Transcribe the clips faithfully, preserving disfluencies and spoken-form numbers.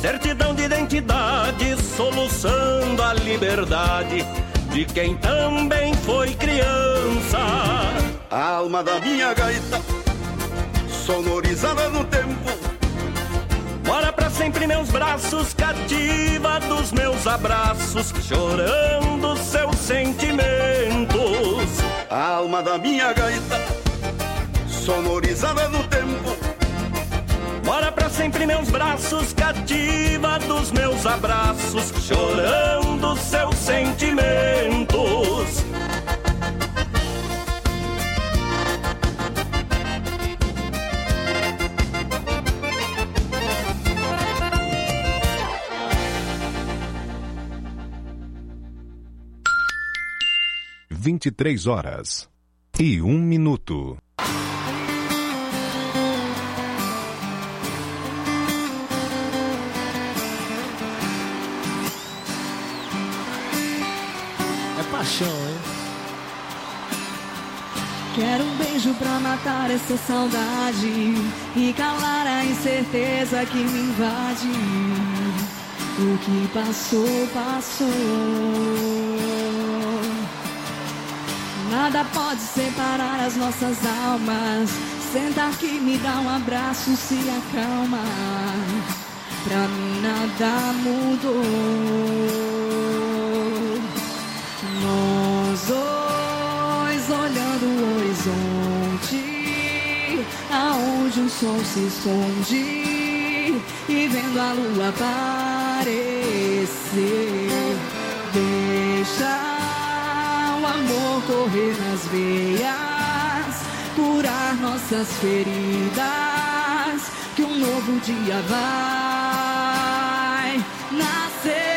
certidão de identidade, soluçando a liberdade de quem também foi criança. A alma da minha gaita, sonorizada no tempo, mora pra sempre em meus braços, cativa dos meus abraços, chorando seus sentimentos. A alma da minha gaita, sonorizada no tempo, mora pra sempre em meus braços, cativa dos meus abraços, chorando seus sentimentos. Vinte e três horas e um minuto. Paixão, hein? Quero um beijo pra matar essa saudade e calar a incerteza que me invade. O que passou, passou. Nada pode separar as nossas almas. Senta aqui, me dá um abraço, se acalma. Pra mim nada mudou. Nós dois olhando o horizonte, aonde o sol se esconde, e vendo a lua aparecer. Deixa o amor correr nas veias, curar nossas feridas, que um novo dia vai nascer.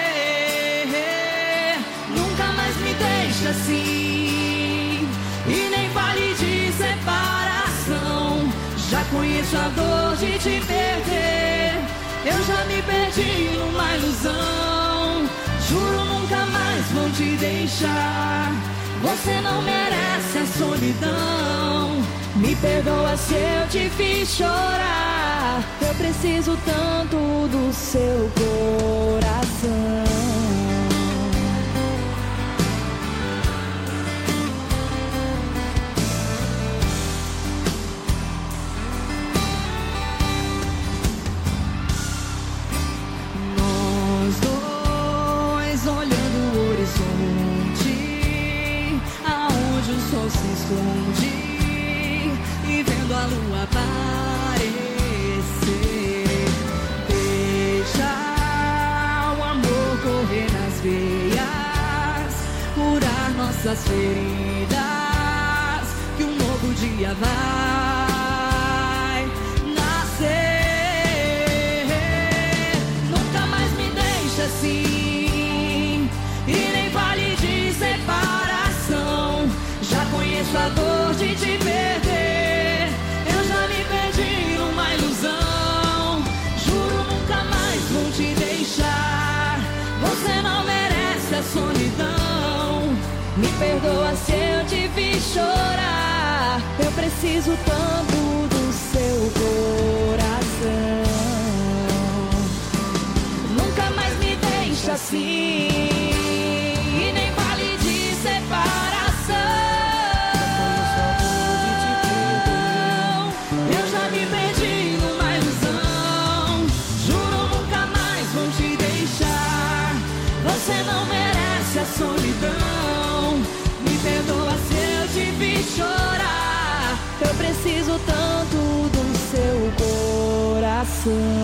Assim, e nem vale de separação. Já conheço a dor de te perder. Eu já me perdi numa ilusão. Juro nunca mais vou te deixar. Você não merece a solidão. Me perdoa se eu te fiz chorar. Eu preciso tanto do seu coração. Se esconde e vendo a lua aparecer. Deixa o amor correr nas veias, curar nossas feridas, que um novo dia vai nascer. Nunca mais me deixa assim, e nem vale de separação. Já conheço a dor de te perder. Eu já me perdi numa ilusão. Juro nunca mais vou te deixar. Você não merece a solidão. Me perdoa se eu te fiz chorar. Eu preciso tanto do seu coração. Nunca mais me deixa assim, e nem vale de separação. Você não merece a solidão. Me perdoa se eu te fiz chorar. Eu preciso tanto do seu coração.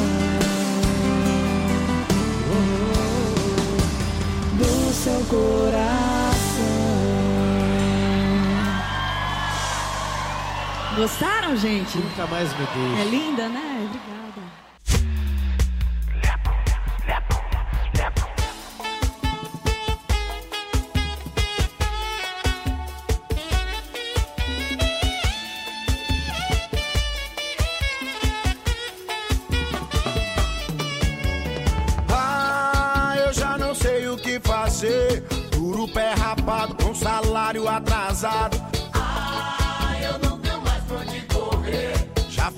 Do seu coração. Gostaram, gente? Nunca mais me deixe. É linda, né? Obrigada. Duro pé rapado com salário atrasado. Ah, eu não tenho mais pra onde correr. Já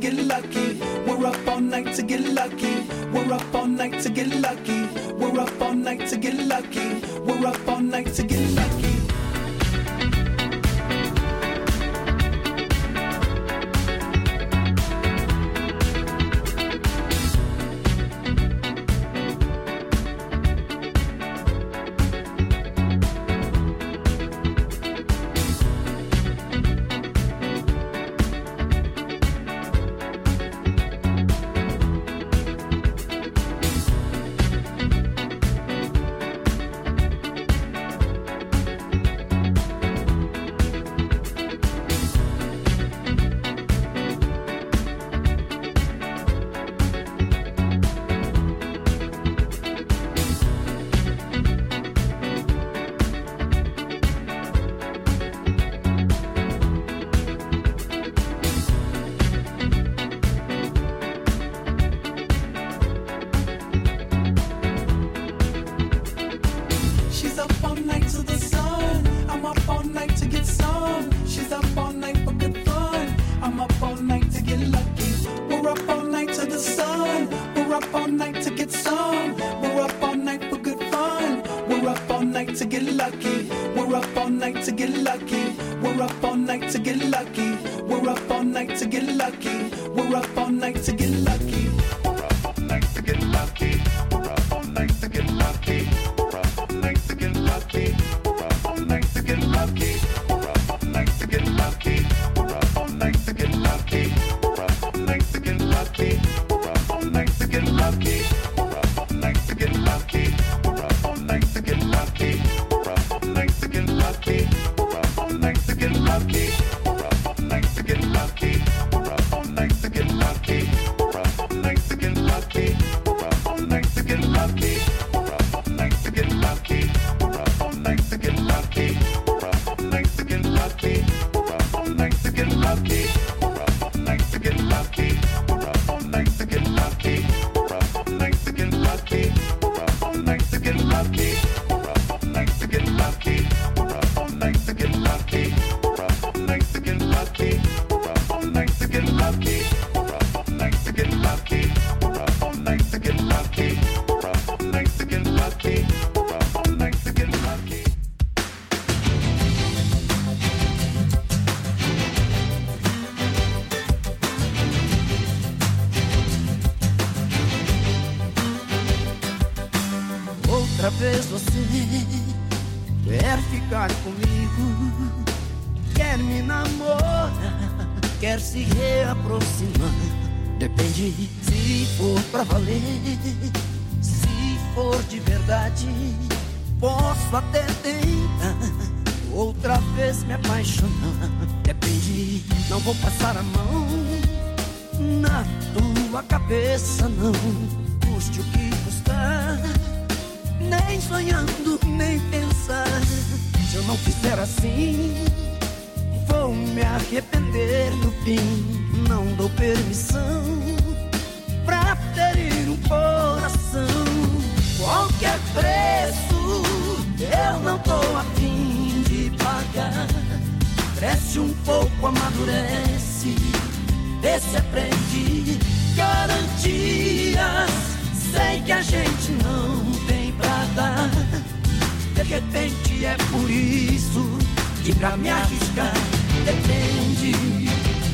get lucky. We're up all night to get lucky. We're up all night to get lucky. We're up all night to get lucky. We're up all night to get lucky. Outra vez você quer ficar comigo, quer me namorar, quer se reaproximar. Depende se for pra valer, se for de verdade. Posso até tentar outra vez me apaixonar. Depende, não vou passar a mão na tua cabeça, não. Custe o que custar, nem sonhando, nem pensar. Se eu não fizer assim, vou me arrepender no fim. Não dou permissão pra ferir um coração. Qualquer preço eu não tô a fim de pagar. Cresce um pouco, amadurece, vê se aprende. Garantias, sei que a gente não tem pra dar. De repente é por isso que pra me arriscar depende.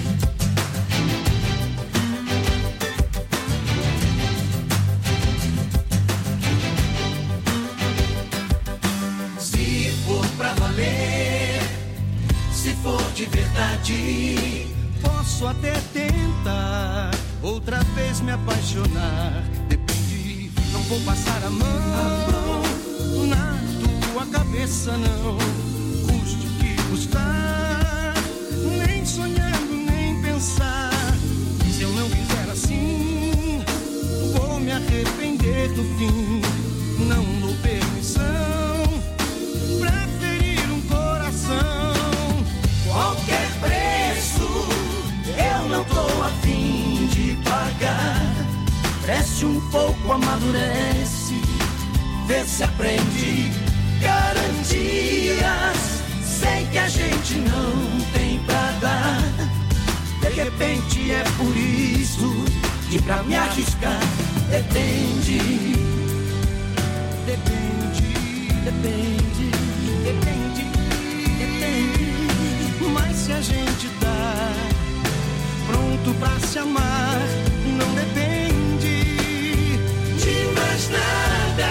Se for pra valer, se for de verdade, posso até tentar outra vez me apaixonar. Depende, não vou passar a mão na tua cabeça, não. Custe o que custar, nem sonhando, nem pensar. Se eu não fizer assim, vou me arrepender no fim. Não dou permissão pra ferir um coração. qualquer preço eu não tô a fim de pagar. Cresce um pouco, amadurece, vê se aprende. Garantias, sei que a gente não tem pra dar. De repente é por isso que pra me arriscar depende, Depende, depende, depende, depende. Mas se a gente tá pronto pra se amar, não depende de mais nada.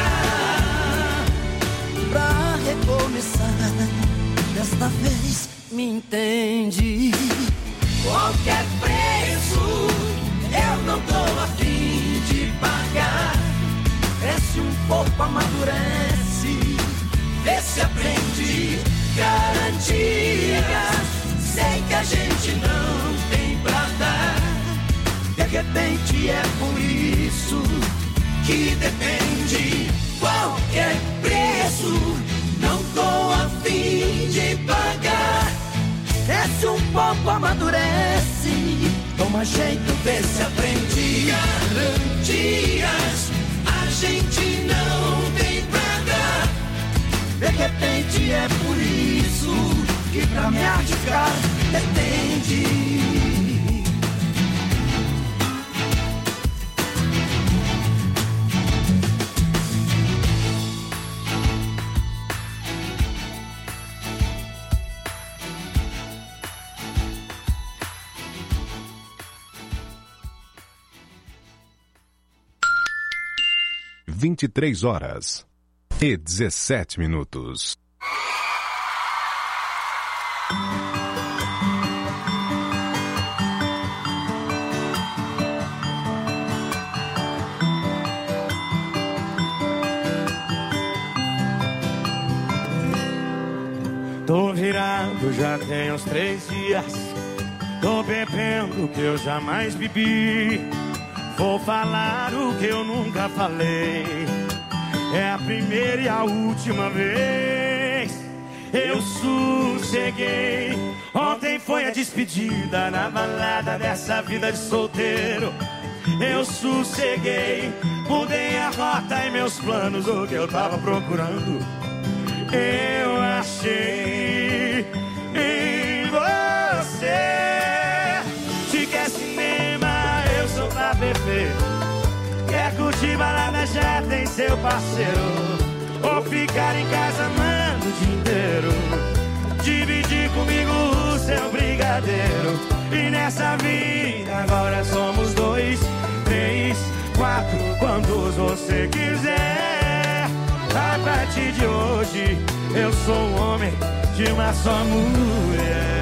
Pra recomeçar, desta vez me entende. Qualquer preço eu não tô a fim de pagar. Cresce um pouco, amadurece, vê se aprende. Garantias, sei que a gente não tem pra dar. De repente é por isso que depende. Qualquer preço não tô a fim de pagar. Cresce um pouco, amadurece, toma jeito, vê se aprende. Garantias, a gente não tem pra dar. De repente é por isso que pra me arriscar depende. vinte e três horas e dezessete minutos. Tô virado já tem uns três dias. Tô bebendo o que eu jamais bebi. Vou falar o que eu nunca falei. É a primeira e a última vez. Eu sosseguei. Ontem foi a despedida na balada dessa vida de solteiro. Eu sosseguei. Mudei a rota e meus planos, o que eu tava procurando eu achei em você. Se quer cinema, eu sou pra beber. Quer curtir balada, já tem seu parceiro. Ou ficar em casa amando o dia inteiro. Dividir comigo o seu brigadeiro. E nessa vida agora somos dois, três, quatro, quantos você quiser. A partir de hoje eu sou um homem de uma só mulher.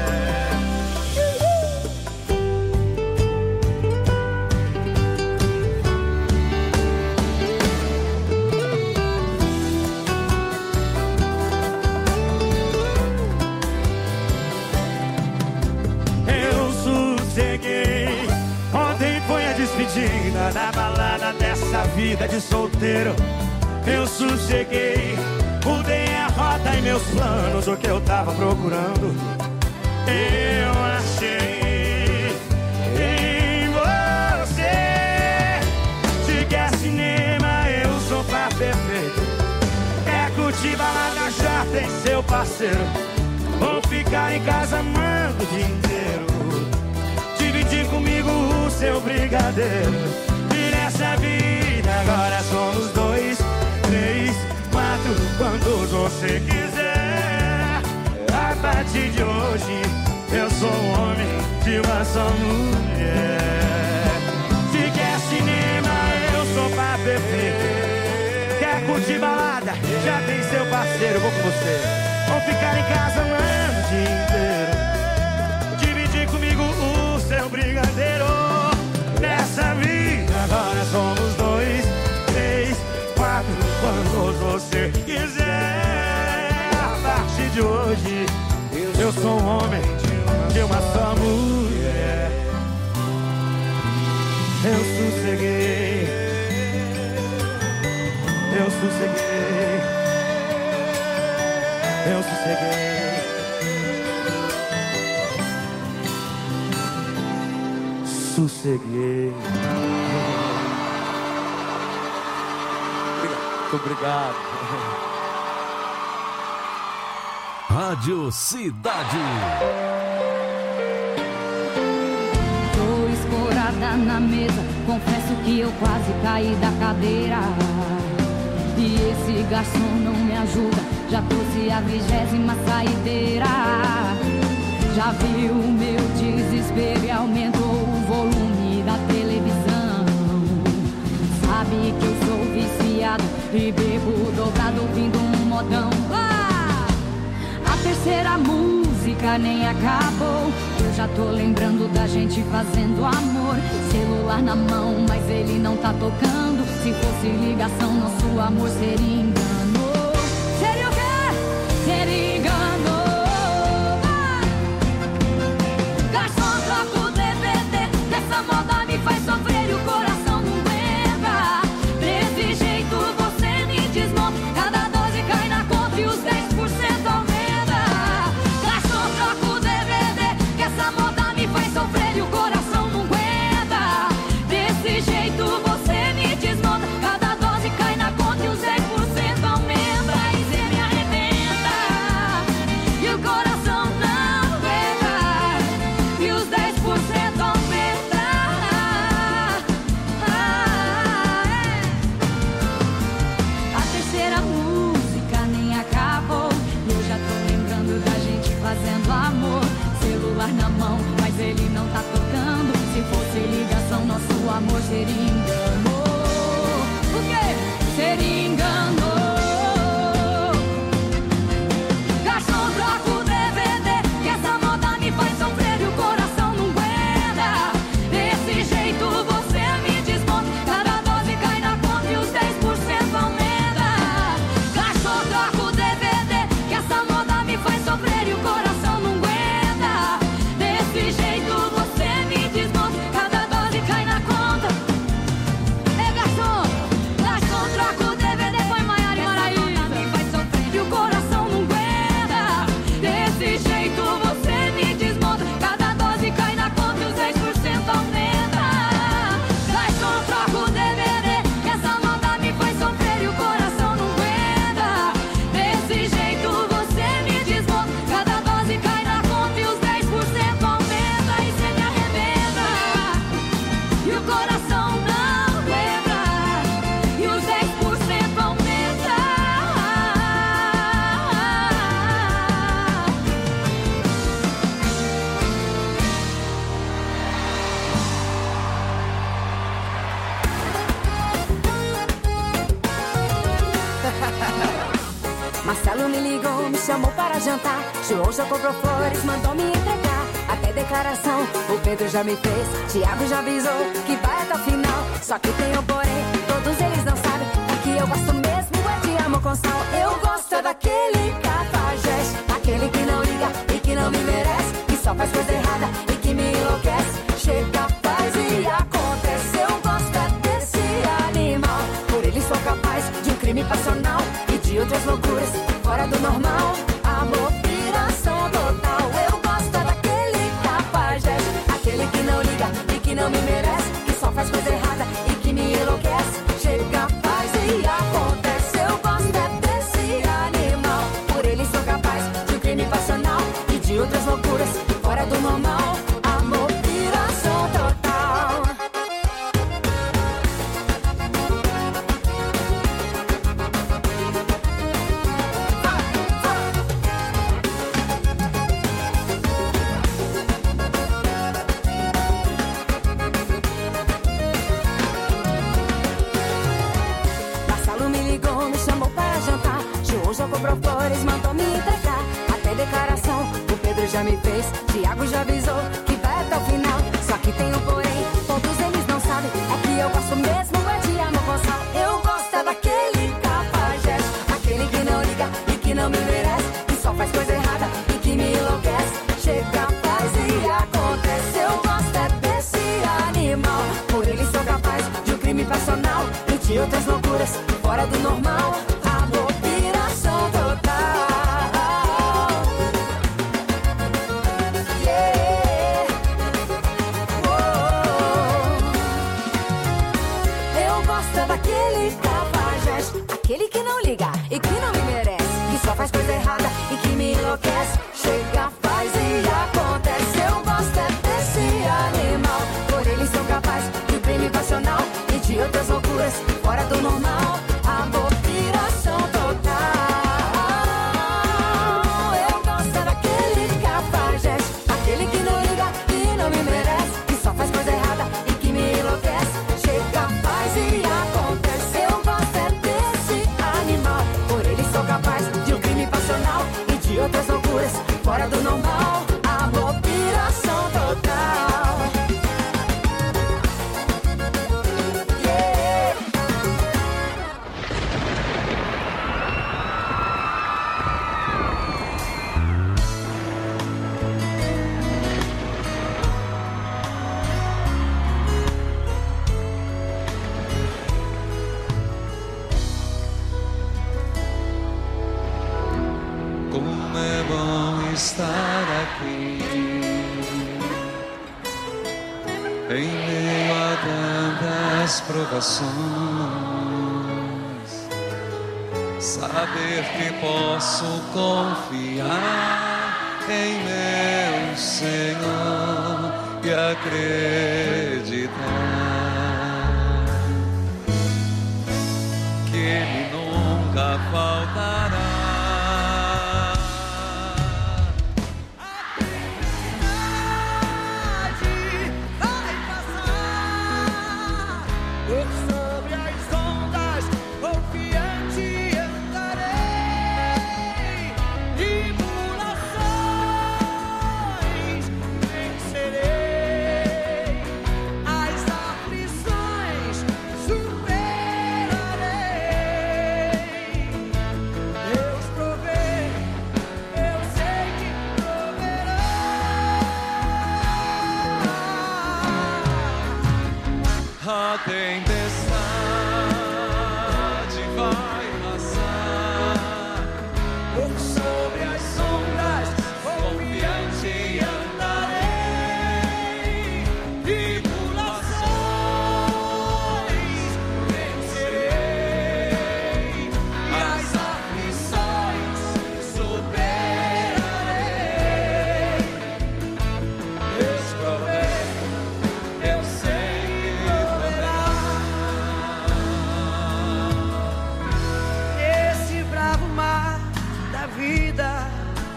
Eu sosseguei. Ontem foi a despedida da balada dessa vida de solteiro. Eu sosseguei, mudei a rota e meus planos, o que eu tava procurando eu achei em você. Se quer cinema, eu sou pra perfeito. Quer curtir balada, já tem seu parceiro. Ou ficar em casa amando o dia inteiro. Dividir comigo o seu brigadeiro. E nessa vida agora somos dois, três, quatro, quantos você quiser. A partir de hoje eu sou um homem de uma só mulher. Se quer cinema, eu sou pra perfeito. Quer curtir balada, já tem seu parceiro, vou com você. Ou ficar em casa amando o dia inteiro. Dividir comigo o seu brigadeiro. Nessa vida agora somos dois, três, quatro, quantos você quiser. A partir de hoje eu sou um homem de uma só mulher. Eu sosseguei. Eu sosseguei. Eu sosseguei. Sosseguei. Muito obrigado. Rádio Cidade. sentada na mesa, confesso que eu quase caí da cadeira. E esse garçom não me ajuda, já trouxe a vigésima saideira. Já viu o meu desespero e aumentou o volume da televisão. Sabe que eu sou viciado e bebo dobrado ouvindo um modão. Ah! A terceira música nem acabou, eu já tô lembrando da gente fazendo amor. Celular na mão, mas ele não tá tocando. Se fosse ligação, nosso amor seria engano. Seria o quê? Seria engano. Ah! Garçom, troca o D V D, dessa moda me faz sofrer e o coração não aguenta. Desse jeito você me desmonta, cada doze cai na conta e os dez por cento aumenta. Garçom, troca o D V D, que essa moda me faz sofrer e o coração não aguenta. Desse jeito você me desmonta, cada dose cai na conta e os dez por cento aumenta. E cê me arrebenta e o coração não aguenta, e os dez por cento aumenta. Ah, é. A terceira música nem acabou, eu já tô lembrando da gente fazendo amor. Celular na mão, mas ele não tá tocando. Se fosse ligação, nosso amor seria engano. O quê? Seria engano. Garçom, troca o D V D, que essa moda me faz sofrer e o coração não aguenta. Desse jeito você me desmonta, cada dose cai na conta e os dez por cento aumenta. Garçom, troca o D V D, que essa moda me faz sofrer e o coração não aguenta. Desse jeito você me desmonta, cada dose cai na conta. É garçom, garçom, troca o D V D, põe Maiara e Maraísa. Me faz sofrer e o coração não aguenta. Desse jeito você me desmonta, cada dose cai na conta e os dez por cento aumenta. Garçom, troca o D V D, que essa moda me faz sofrer e o coração não aguenta. Desse jeito você me desmonta, cada dose cai na conta e os dez por cento aumenta. E cê me arrebenta e o coração não aguenta, e os dez por cento aumenta. Marcelo me ligou, me chamou para jantar. João já comprou flores, mandou me entregar. Até declaração o Pedro já me fez. Tiago já avisou que vai até o final. Só que tem um porém, todos eles não sabem. O que eu gosto mesmo é de amor com sal. Eu gosto é daquele cafajeste, aquele que não liga e que não me merece, que só faz coisa errada e que me enlouquece. Chega, faz e acontece. Eu gosto é desse animal, por ele sou capaz de um crime passional e de outras loucuras fora do normal. Amor, piração total. Eu gosto é daquele cafajeste, aquele que não liga e que não me merece, que só faz coisa errada e que me enlouquece. Chega, faz e acontece. Eu gosto é desse animal, por ele sou capaz de um crime passional e de outras loucuras fora do normal. Amor, piração total. Marcelo me ligou, me chamou para jantar. João já comprou flores, mandou me entregar. Até declaração o Pedro já me fez. Tiago já avisou que vai até o final. Só que tem um porém, todos eles não sabem. É que eu gosto mesmo é de amor com sal. Eu gosto é daquele cafajeste, aquele que não liga e que não me merece, que só faz coisa errada e que me enlouquece. Chega, faz e acontece. Eu gosto é desse animal, por ele sou capaz de um crime passional e de outras loucuras fora do normal. Amor, piração total. Yeah. Oh. Eu gosto é daquele cafajeste, aquele que não liga e que não me merece, que só faz coisa errada e que me enlouquece. Chega, faz e acontece. Eu gosto é desse animal, por ele sou capaz estar aqui. Em meio a tantas provações, saber que posso confiar em meu Senhor e acreditar que Ele nunca faltará. A tempestade vai passar, por sobre as sombras, confiante andarei. Tribulações vencerei, as aflições superarei. Deus provê, eu sei. Vida,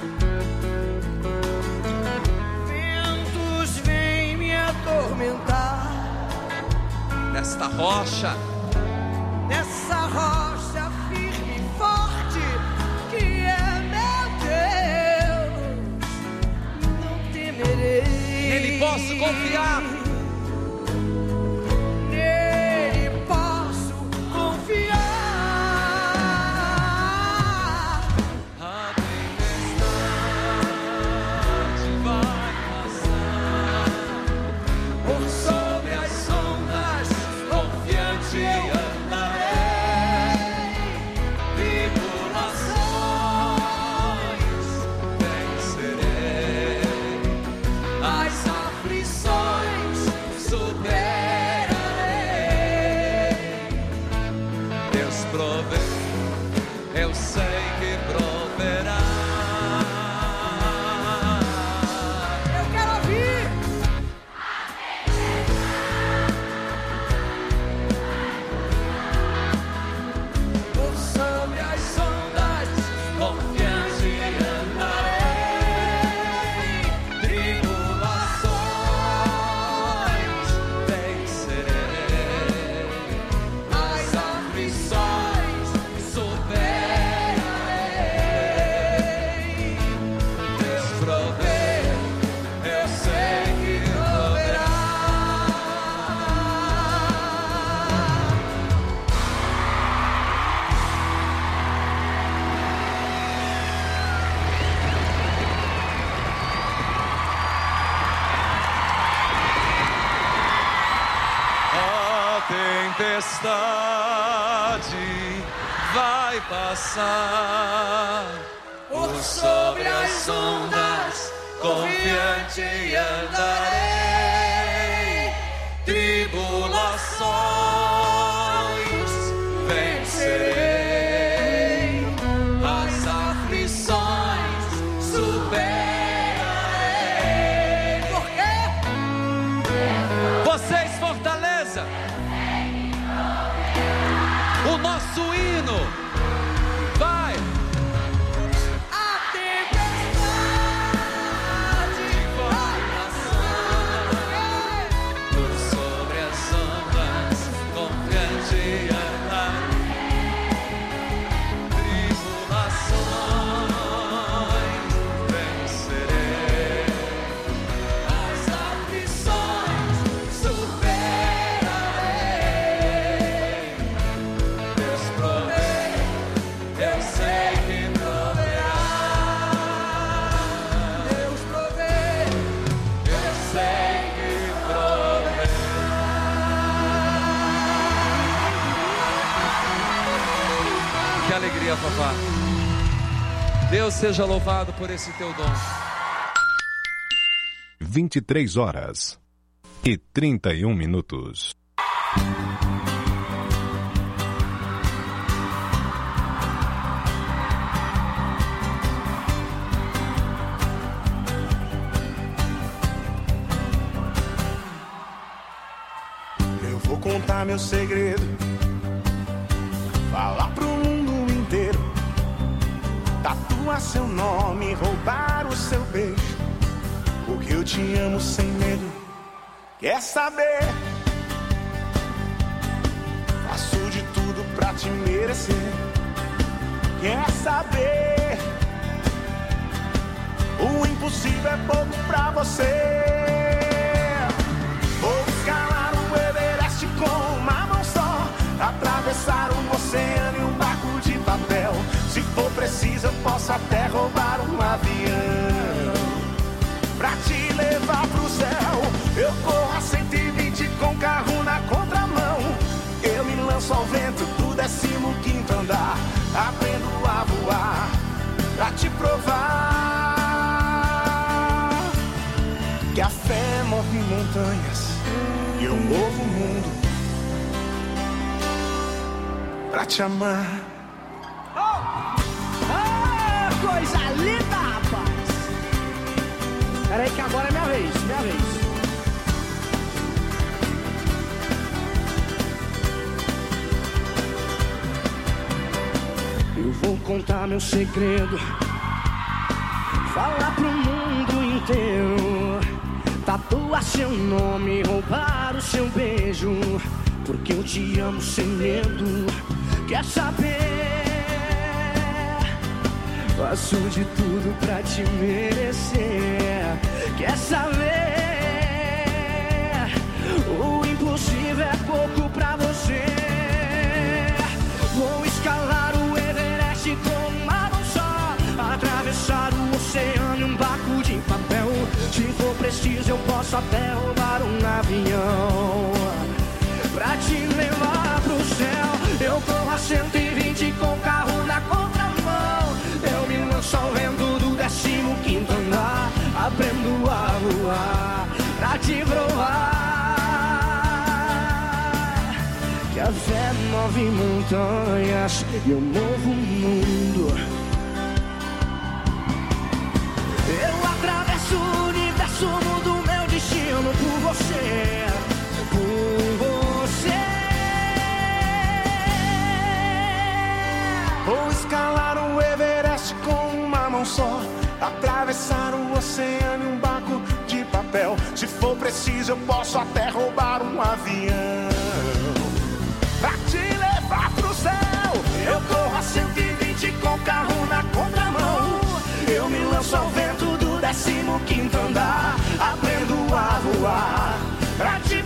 ventos vêm me atormentar. Nesta rocha, nessa rocha firme e forte que é meu Deus, não temerei. Nele posso confiar. Nele posso confiar. Eu sei que proverá. Eu quero ouvir. Por sobre as ondas, confiante andarei. Tribulações vencerei, as aflições superarei. Deus provê, eu sei que proverá. A tempestade vai passar, por sobre as ondas, confiante andarei. Tribulações vencerei, as aflições superarei. Por quê? Vocês, Fortaleza, o nosso hino vai. A tempestade vai passar, por sobre as ondas, confiante andarei. Tribulações vencerei, as aflições superarei. Deus provê, eu sei que proverá. Deus provê, eu sei que proverá. Que alegria, papá. Deus seja louvado por esse teu dom. vinte e três horas e trinta e um minutos. Eu vou contar meu segredo, falar pro mundo inteiro, tatuar seu nome, roubar o seu beijo, porque eu te amo sem medo. Quer saber? Faço de tudo pra te merecer. Quer saber? O impossível é pouco pra você. Vou escalar o Everest com uma mão só, atravessar um oceano e um barco de papel. Se for preciso eu posso até roubar um avião pra te levar pro céu. Eu corro a cento e vinte com carro na contramão. Eu me lanço ao vento do décimo quinto andar. Aprendo a voar pra te provar que a fé move montanhas e eu movo o mundo pra te amar. Oh, oh, coisa linda, rapaz. Peraí que agora é minha vez, minha vez. Eu vou contar meu segredo, falar pro mundo inteiro, tatuar seu nome, roubar o seu beijo, porque eu te amo sem medo. Quer saber? Faço de tudo pra te merecer. Quer saber? O impossível é pouco pra você. Vou escalar o Everest com uma mão só, atravessar o oceano e um barco de papel. Se for preciso eu posso até roubar um avião pra te levar pro céu. Eu corro a cento e vinte com o carro na contramão. Eu me lanço ao vento do décimo quinto andar. Aprendo a voar pra te provar que a fé move montanhas e eu movo o mundo. Eu atravesso o universo, mudo meu destino por você, por você. Vou escalar o Everest com uma mão só, atravessar o oceano em um barco de papel. Se for preciso eu posso até roubar um avião pra te levar pro céu. Eu corro a cento e vinte com o carro na contramão. Eu me lanço ao vento do décimo quinto andar. Aprendo a voar pra te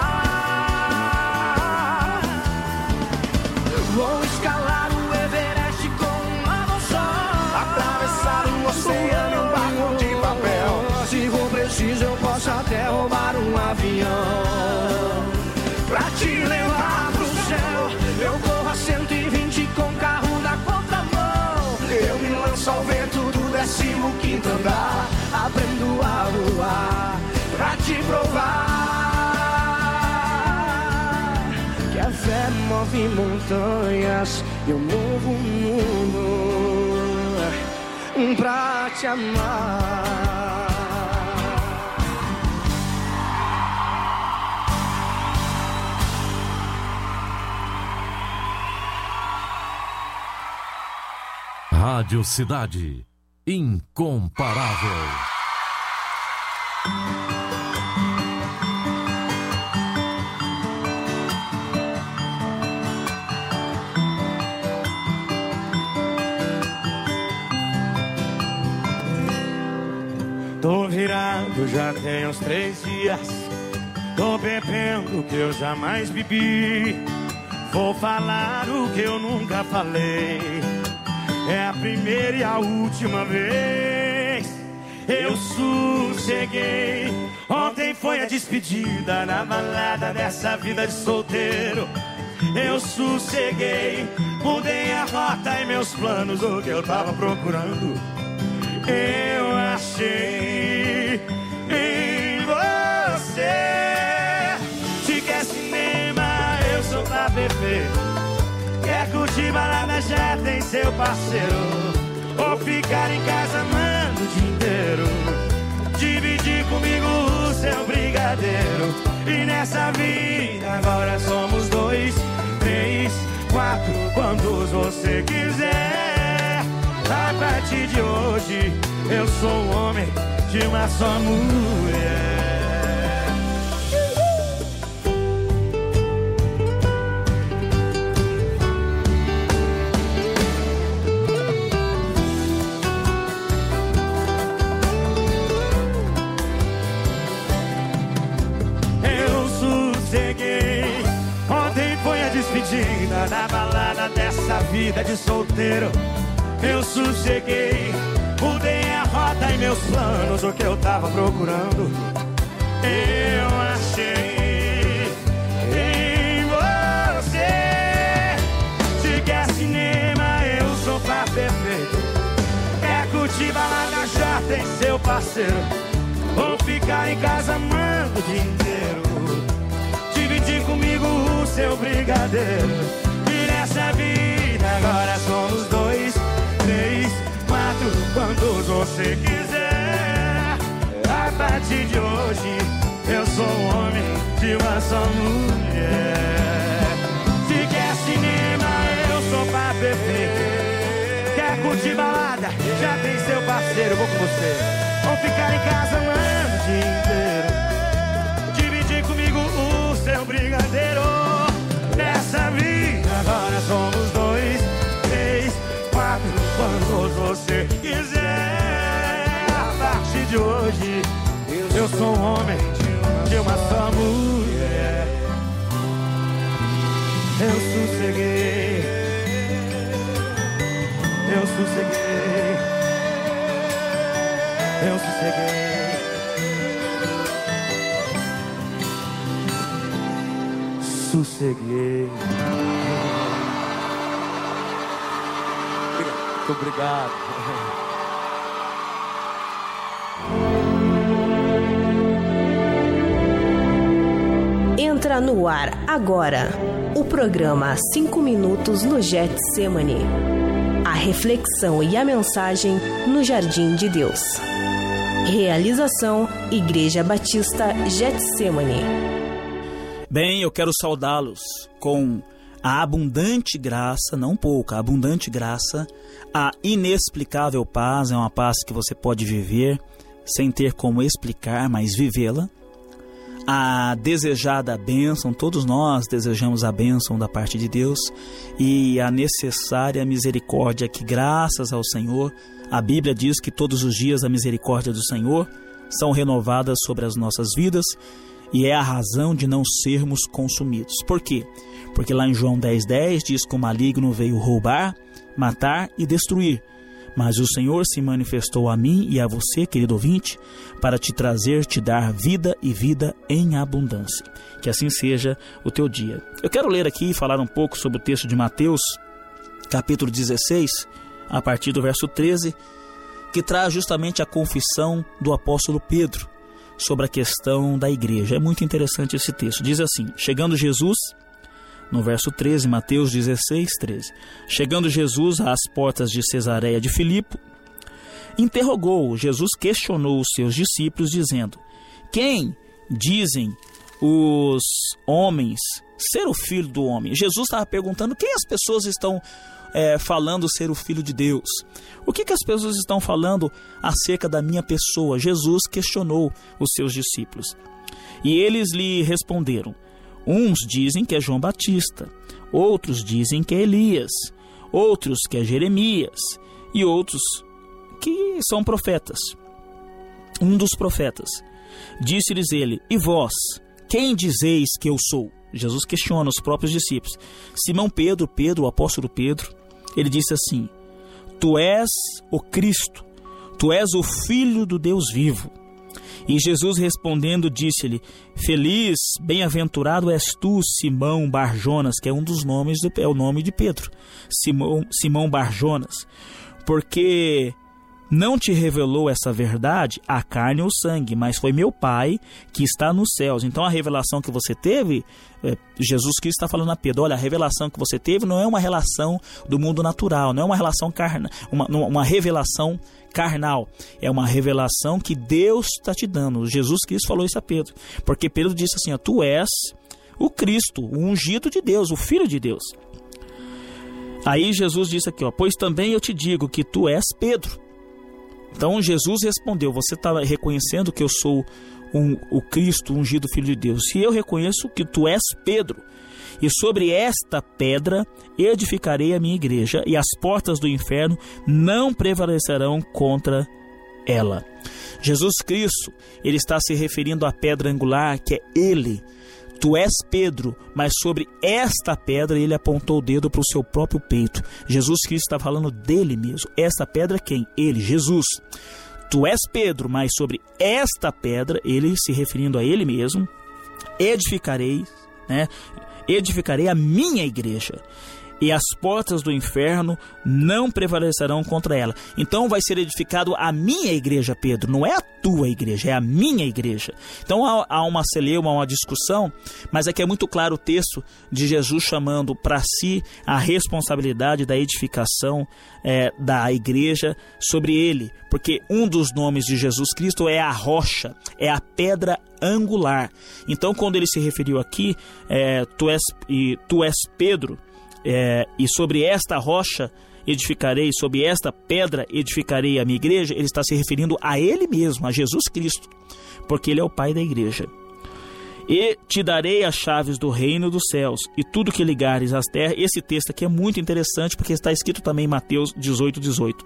provar. Vou escalar o Everest com uma mão só, atravessar o oceano em um barco de papel. Se for preciso eu posso até roubar um avião pra te levar pro céu. Eu corro a cento e vinte com carro na contramão. Eu me lanço ao vento do décimo quinto andar. Aprendo a voar pra te provar que a fé move montanhas, eu movo o mundo pra te amar. Rádio Cidade, incomparável. Tô virado já tem uns três dias. Tô bebendo o que eu jamais bebi. Vou falar o que eu nunca falei. É a primeira e a última vez. Eu sosseguei. Ontem foi a despedida na balada dessa vida de solteiro. eu sosseguei. Mudei a rota e meus planos, o que eu tava procurando eu achei em você. Se quer cinema, eu sou pra beber. Quer curtir balada, já tem seu parceiro. Ou ficar em casa amando o dia inteiro. Dividir comigo o seu brigadeiro. E nessa vida agora somos dois, três, quatro, quantos você quiser. A partir de hoje eu sou um homem de uma só mulher. Despedida da balada dessa vida de solteiro. Eu sosseguei, mudei a rota e meus planos, o que eu tava procurando eu achei em você. Se quer cinema, eu sou pra perfeito. Quer curtir balada, já tem seu parceiro. Ou ficar em casa amando o dia inteiro. Dividir comigo o seu brigadeiro. E nessa vida agora somos dois, três, quatro, quantos você quiser. A partir de hoje eu sou um homem de uma só mulher. Se quer cinema, eu sou pra perfeito. Quer curtir balada, já tem seu parceiro, vou com você. Ou ficar em casa amando o dia inteiro. Dividir comigo o seu brigadeiro. Nessa vida agora somos dois, três, quatro, quantos você quiser. A partir de hoje eu sou um homem de uma só mulher. Eu sosseguei, eu sosseguei, eu sosseguei. Sosseguei. Muito obrigado. Entra no ar agora o programa Cinco Minutos no Getsemane. A reflexão e a mensagem no Jardim de Deus. Realização Igreja Batista Getsemane. Bem, eu quero saudá-los com a abundante graça, não pouca, a abundante graça, a inexplicável paz, é uma paz que você pode viver sem ter como explicar, mas vivê-la. A desejada bênção, todos nós desejamos a bênção da parte de Deus, e a necessária misericórdia que, graças ao Senhor, a Bíblia diz que todos os dias a misericórdia do Senhor são renovadas sobre as nossas vidas, e é a razão de não sermos consumidos. Por quê? Porque lá em João dez, dez diz que o maligno veio roubar, matar e destruir. Mas o Senhor se manifestou a mim e a você, querido ouvinte, para te trazer, te dar vida e vida em abundância. Que assim seja o teu dia. Eu quero ler aqui e falar um pouco sobre o texto de Mateus, capítulo dezesseis, a partir do verso treze, que traz justamente a confissão do apóstolo Pedro sobre a questão da igreja. É muito interessante esse texto. Diz assim: chegando Jesus, no verso treze, Mateus dezesseis, treze. Chegando Jesus às portas de Cesareia de Filipe, interrogou, Jesus questionou os seus discípulos, dizendo: quem dizem os homens ser o filho do homem? Jesus estava perguntando quem as pessoas estão é, falando ser o filho de Deus. O que, que as pessoas estão falando acerca da minha pessoa? Jesus questionou os seus discípulos. E eles lhe responderam: uns dizem que é João Batista, outros dizem que é Elias, outros que é Jeremias, e outros que são profetas. Um dos profetas. Disse-lhes ele: e vós, quem dizeis que eu sou? Jesus questiona os próprios discípulos. Simão Pedro, Pedro, o apóstolo Pedro, ele disse assim: tu és o Cristo, tu és o Filho do Deus vivo. E Jesus respondendo disse-lhe: Feliz, bem-aventurado és tu, Simão Barjonas, que é um dos nomes, do, é o nome de Pedro, Simão, Simão Barjonas, porque não te revelou essa verdade a carne ou sangue, mas foi meu Pai que está nos céus. Então a revelação que você teve, é, Jesus Cristo está falando a Pedro, olha, a revelação que você teve não é uma relação do mundo natural, não é uma relação carnal, uma, uma revelação carnal, é uma revelação que Deus está te dando. Jesus Cristo falou isso a Pedro, porque Pedro disse assim, ó, tu és o Cristo, o ungido de Deus, o Filho de Deus. Aí Jesus disse aqui, ó, pois também eu te digo que tu és Pedro. Então Jesus respondeu, você está reconhecendo que eu sou um, o Cristo, o ungido Filho de Deus, e eu reconheço que tu és Pedro, e sobre esta pedra edificarei a minha igreja, e as portas do inferno não prevalecerão contra ela. Jesus Cristo, ele está se referindo à pedra angular, que é ele. Tu és Pedro, mas sobre esta pedra ele apontou o dedo para o seu próprio peito. Jesus Cristo está falando dele mesmo. Esta pedra quem? Ele, Jesus. Tu és Pedro, mas sobre esta pedra, ele se referindo a ele mesmo, edificarei, né? Edificarei a minha igreja, e as portas do inferno não prevalecerão contra ela. Então vai ser edificado a minha igreja, Pedro, não é a tua igreja, é a minha igreja. Então há, há uma celeuma, uma discussão, mas aqui é muito claro o texto de Jesus chamando para si a responsabilidade da edificação é, da igreja sobre ele, porque um dos nomes de Jesus Cristo é a rocha, é a pedra angular. Então quando ele se referiu aqui, é, tu, és, e, tu és Pedro, É, e sobre esta rocha edificarei, sobre esta pedra edificarei a minha igreja, ele está se referindo a ele mesmo, a Jesus Cristo, porque ele é o Pai da igreja. E te darei as chaves do reino dos céus, e tudo que ligares às terras. Esse texto aqui é muito interessante, porque está escrito também em Mateus dezoito, dezoito.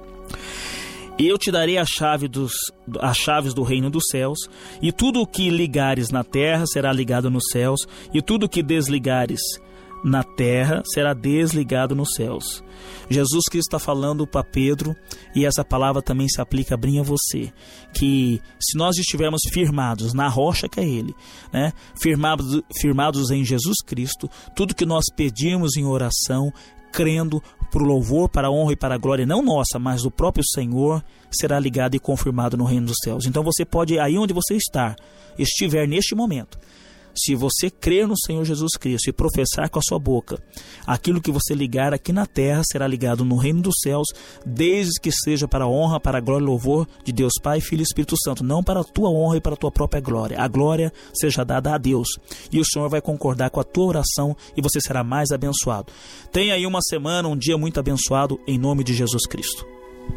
Eu te darei a chave dos, as chaves do reino dos céus, e tudo o que ligares na terra será ligado nos céus, e tudo o que desligares na terra será desligado nos céus. Jesus Cristo está falando para Pedro, e essa palavra também se aplica bem a você, que se nós estivermos firmados na rocha que é ele, né? firmados, firmados em Jesus Cristo, tudo que nós pedimos em oração, crendo para o louvor, para a honra e para a glória, não nossa, mas do próprio Senhor, será ligado e confirmado no reino dos céus. Então você pode, aí onde você está, estiver neste momento, se você crer no Senhor Jesus Cristo e professar com a sua boca, aquilo que você ligar aqui na terra será ligado no reino dos céus, desde que seja para a honra, para a glória e louvor de Deus Pai, Filho e Espírito Santo, não para a tua honra e para a tua própria glória. A glória seja dada a Deus, e o Senhor vai concordar com a tua oração, e você será mais abençoado. Tenha aí uma semana, um dia muito abençoado, em nome de Jesus Cristo.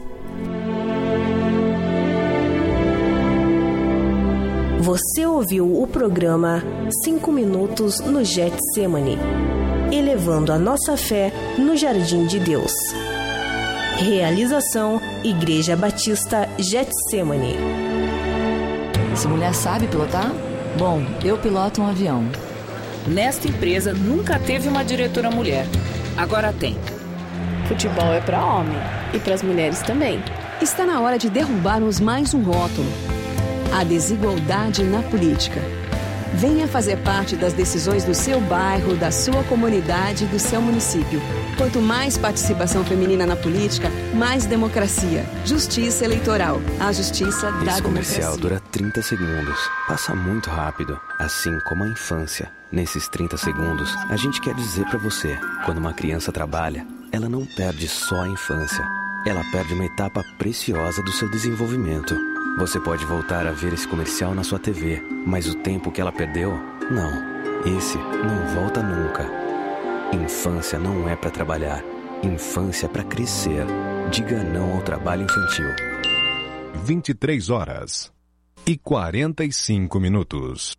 Você ouviu o programa cinco minutos no Getsemane, elevando a nossa fé no Jardim de Deus. Realização Igreja Batista Getsemane. Essa mulher sabe pilotar? Bom, eu piloto um avião. Nesta empresa nunca teve uma diretora mulher. Agora tem. Futebol é para homem e para as mulheres também. Está na hora de derrubarmos mais um rótulo: a desigualdade na política. Venha fazer parte das decisões do seu bairro, da sua comunidade e do seu município. Quanto mais participação feminina na política, mais democracia. Justiça eleitoral. A justiça da Esse comercial democracia. dura trinta segundos. Passa muito rápido, assim como a infância. Nesses trinta segundos, a gente quer dizer pra você, quando uma criança trabalha, ela não perde só a infância. Ela perde uma etapa preciosa do seu desenvolvimento. Você pode voltar a ver esse comercial na sua T V, mas o tempo que ela perdeu, não. Esse não volta nunca. Infância não é para trabalhar. Infância é para crescer. Diga não ao trabalho infantil. vinte e três horas e quarenta e cinco minutos.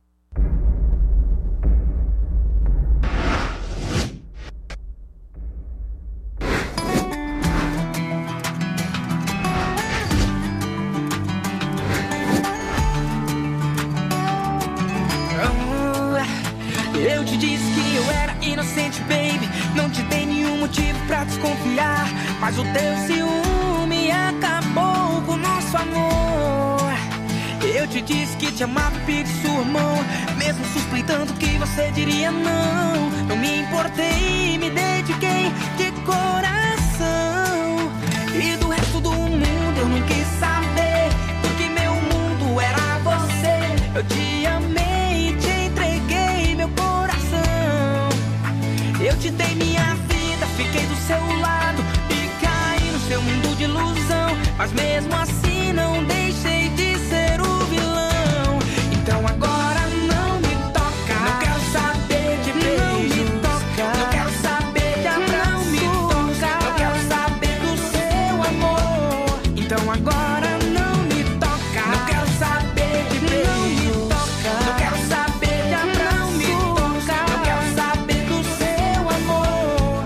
Eu te disse que eu era inocente, baby. Não te dei nenhum motivo pra desconfiar, mas o teu ciúme acabou com o nosso amor. Eu te disse que te amava e pedi sua mão, mesmo suspeitando que você diria não. Não me importei, me dediquei de coração. E do resto do mundo eu não quis saber, porque meu mundo era você. Eu te amei e te entreguei meu coração. Eu te dei minha vida, fiquei do seu lado e caí no seu mundo de ilusão. Mas mesmo assim não deixei de ser o vilão. Então agora não me toca, não quero saber de beijo. Não me toca, não quero saber de abraço. Não me toca, não quero saber do seu amor. Então agora não me toca, não quero saber de beijo. Não me toca, não quero saber de abraço. Não me toca, não quero saber do seu amor.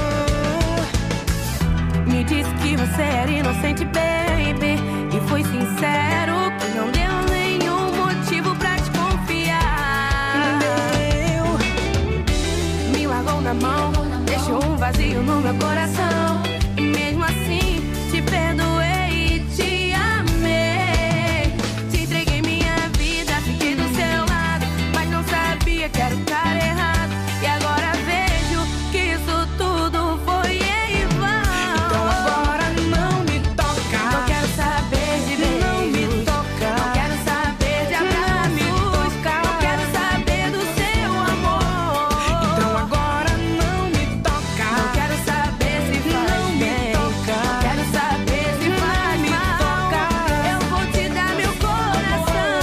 Me disse que você era inocente, baby, e foi sincero, que não deu nenhum motivo pra te confiar. Me largou na mão, deixou um vazio no meu coração. E mesmo assim te perdoei e te amei. Te entreguei minha vida, fiquei do seu lado, mas não sabia que era o cara errado. E agora vejo que isso tudo foi em vão. Então agora não me toca, não quero saber de beijo. Não me toca, não quero saber de abraço. Não me toca, não quero saber do seu amor. Então agora não me toca, não quero saber se faz não me bem. toca, Não quero saber se faz me mal. toca. Eu vou te dar meu coração.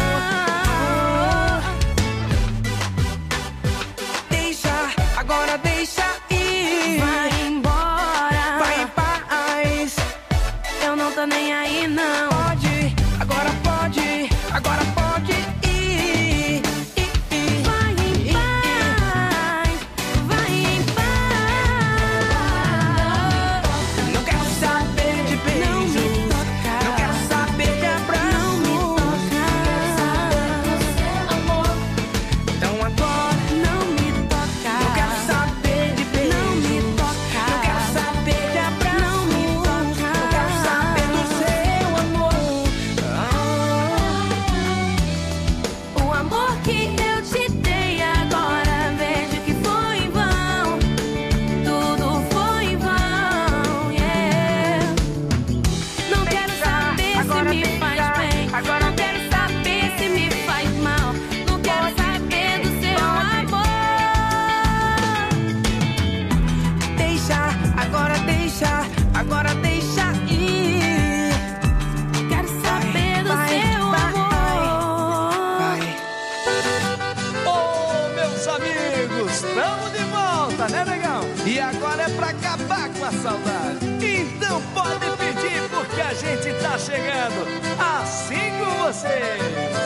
Deixa, agora deixa ir. Vai embora, Vai em paz. eu não tô nem aí não. Pode, agora pode, agora pode ir. Ir, ir. Vai em paz, vai em paz. Não quero saber de beijo. Não me toca, Não quero saber de abraço. não me toca. Então agora Não me toca, não quero saber de beijo. não me toca. Não quero saber de abraço. Não me toca. Não quero saber do seu amor. O amor que eu te dei agora vejo que foi em vão. Tudo foi em vão, yeah. Não quero saber se me faz bem. Não quero saber se me faz mal. Não quero saber do seu amor. Deixa, agora deixa, agora deixa ir. Quero saber do vai, seu vai, amor. Ô, meus amigos, estamos de volta, né, negão? E agora é pra acabar com a saudade. Então pode pedir, porque a gente tá chegando assim com vocês.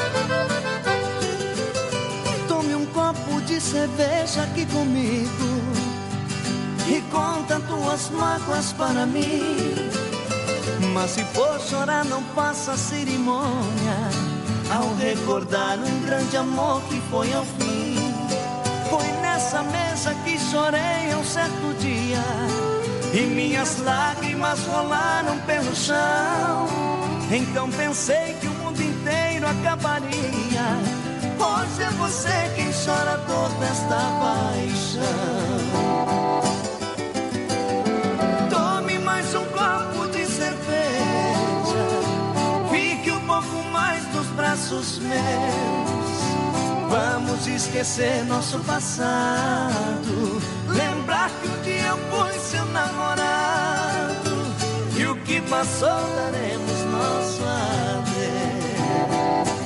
Tome um copo de cerveja aqui comigo e conta tuas mágoas para mim. Mas se for chorar, não faça cerimônia ao recordar um grande amor que foi ao fim. Foi nessa mesa que chorei um certo dia e minhas lágrimas rolaram pelo chão. Então pensei que o mundo inteiro acabaria. Hoje é você quem chora a dor desta paixão. Tome mais um copo de cerveja, fique um pouco mais nos braços meus. Vamos esquecer nosso passado, lembrar que um dia eu fui seu namorado, e o que passou daremos nosso adeus.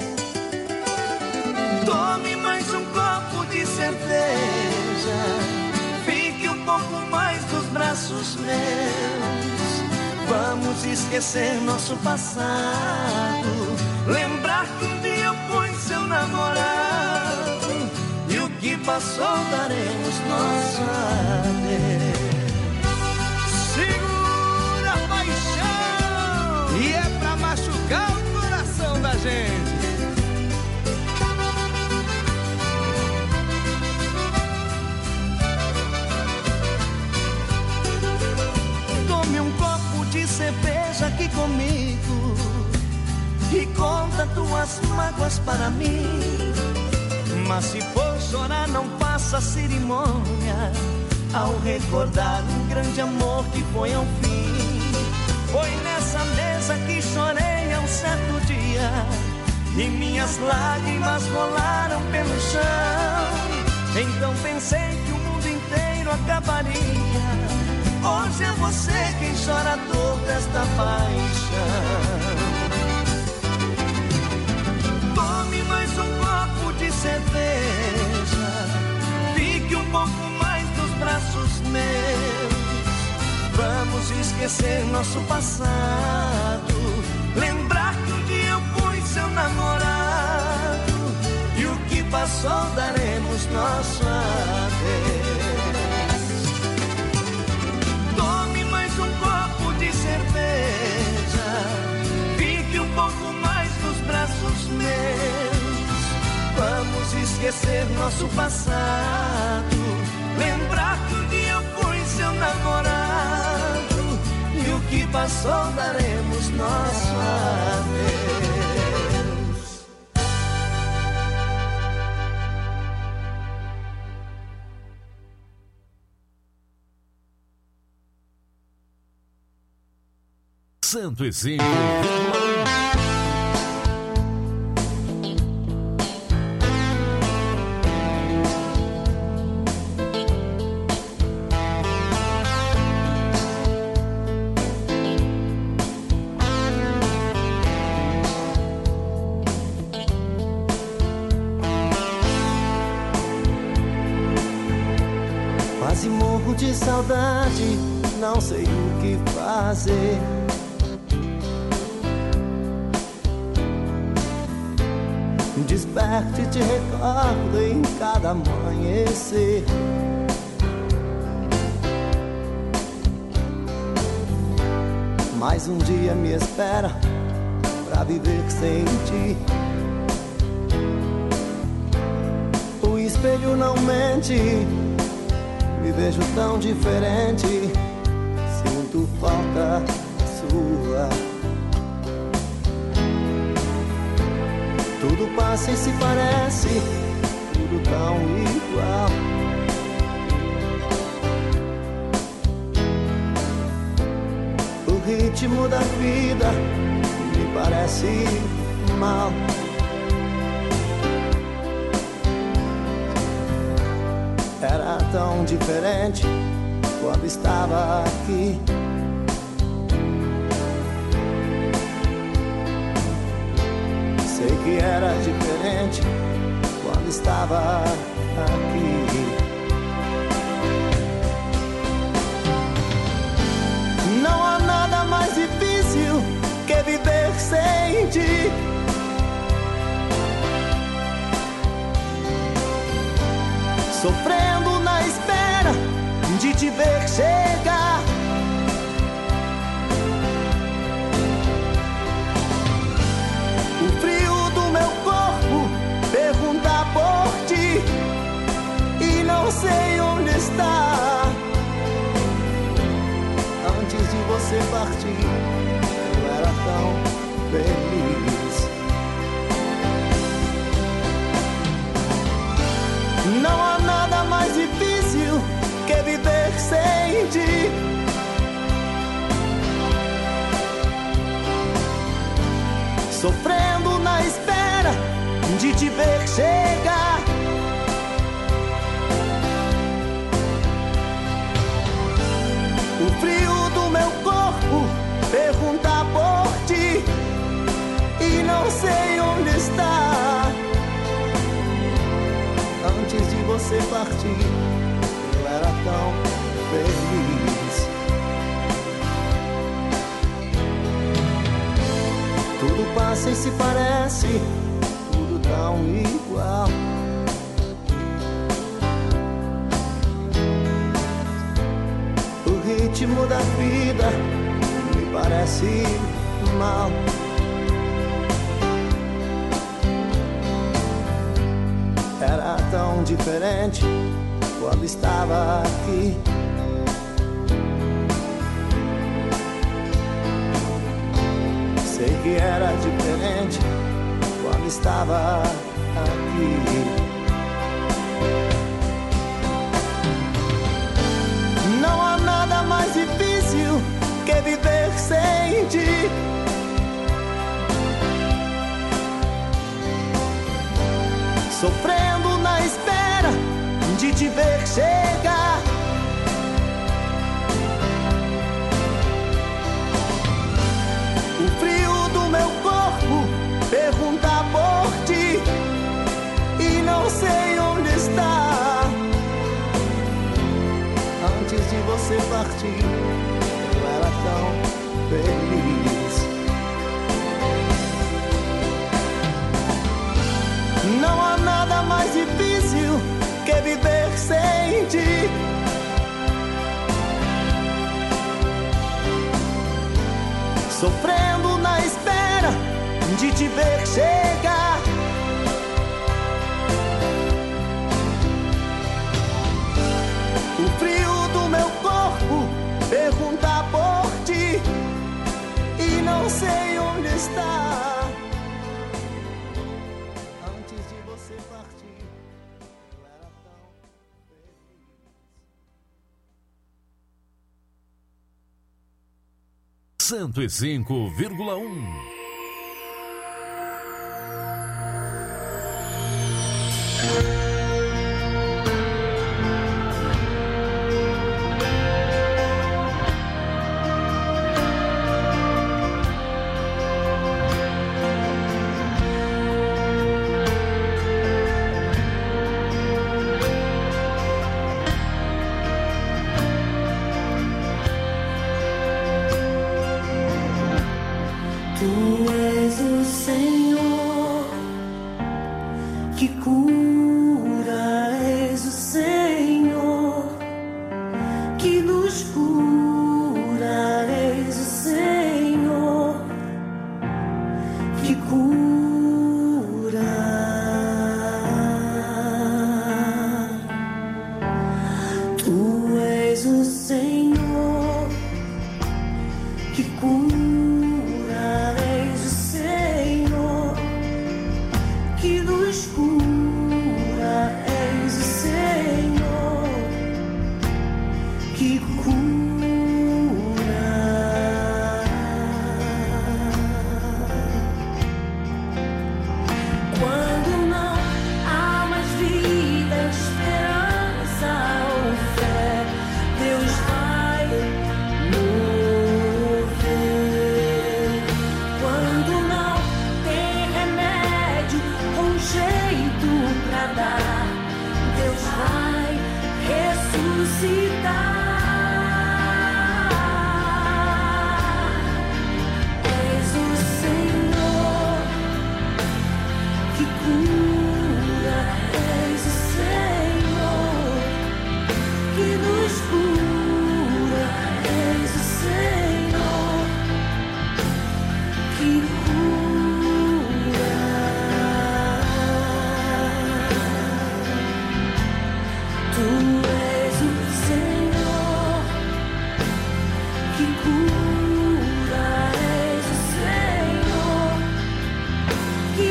Tome mais um copo de cerveja, fique um pouco mais nos braços meus. Vamos esquecer nosso passado, lembrar que um dia eu fui seu namorado, e o que passou daremos nosso adeus. Segura a paixão! E é pra machucar o coração da gente. Tome um copo de cerveja aqui comigo e conta tuas tuas mágoas para mim. Mas se for chorar, não faça cerimônia ao recordar um grande amor que foi ao fim. Foi nessa mesa que chorei um certo dia e minhas lágrimas rolaram pelo chão. Então pensei que o mundo inteiro acabaria. Hoje é você quem chora a dor desta paixão. Tome mais um copo de cerveja, fique um pouco mais nos braços meus. Vamos esquecer nosso passado, lembrar que um dia eu fui seu namorado. E o que passou daremos nosso adeus. Tome mais um copo de cerveja, fique um pouco mais nos braços meus. Vamos esquecer nosso passado, lembrar que um dia eu fui seu namorado. E o que passou daremos nosso adeus. Cento e cinco. Quase morro de saudade, não sei o que fazer. Desperto e te recordo em cada amanhecer. Mais um dia me espera pra viver sem ti. O espelho não mente, me vejo tão diferente. Sinto falta sua. Tudo passa e se parece, tudo tão igual. O ritmo da vida me parece mal. Era tão diferente quando estava aqui. Sei que era diferente quando estava aqui. Não há nada mais difícil que viver sem ti. Sofrendo na espera de te ver chegar. O frio do meu corpo pergunta por ti e não sei onde está. Antes de você partir, eu era tão feliz. Não há nada mais difícil que viver sem ti. Sofrendo na espera de te ver chegar. O frio do meu corpo pergunta por ti e não sei onde está. Antes de você partir, eu era tão feliz. Tudo passa e se parece, tudo tão igual. O ritmo da vida me parece mal. Era tão diferente quando estava aqui. Sei que era diferente quando quando estava aqui. Não há nada mais difícil que viver sem ti. Sofrendo na espera de te ver chegar. O frio do meu corpo pergunta por ti e não sei onde está. Antes de você partir, eu era tão feliz. Não há nada mais difícil que viver sem ti. Sofrendo na espera de te ver chegar. O frio do meu corpo pergunta por ti e não sei onde está. Antes de você partir, eu era tão feliz. cento e cinco vírgula um. Tu és o Senhor que cura, és o Senhor que nos cura, és o Senhor que cura. Tu és o Senhor que cura.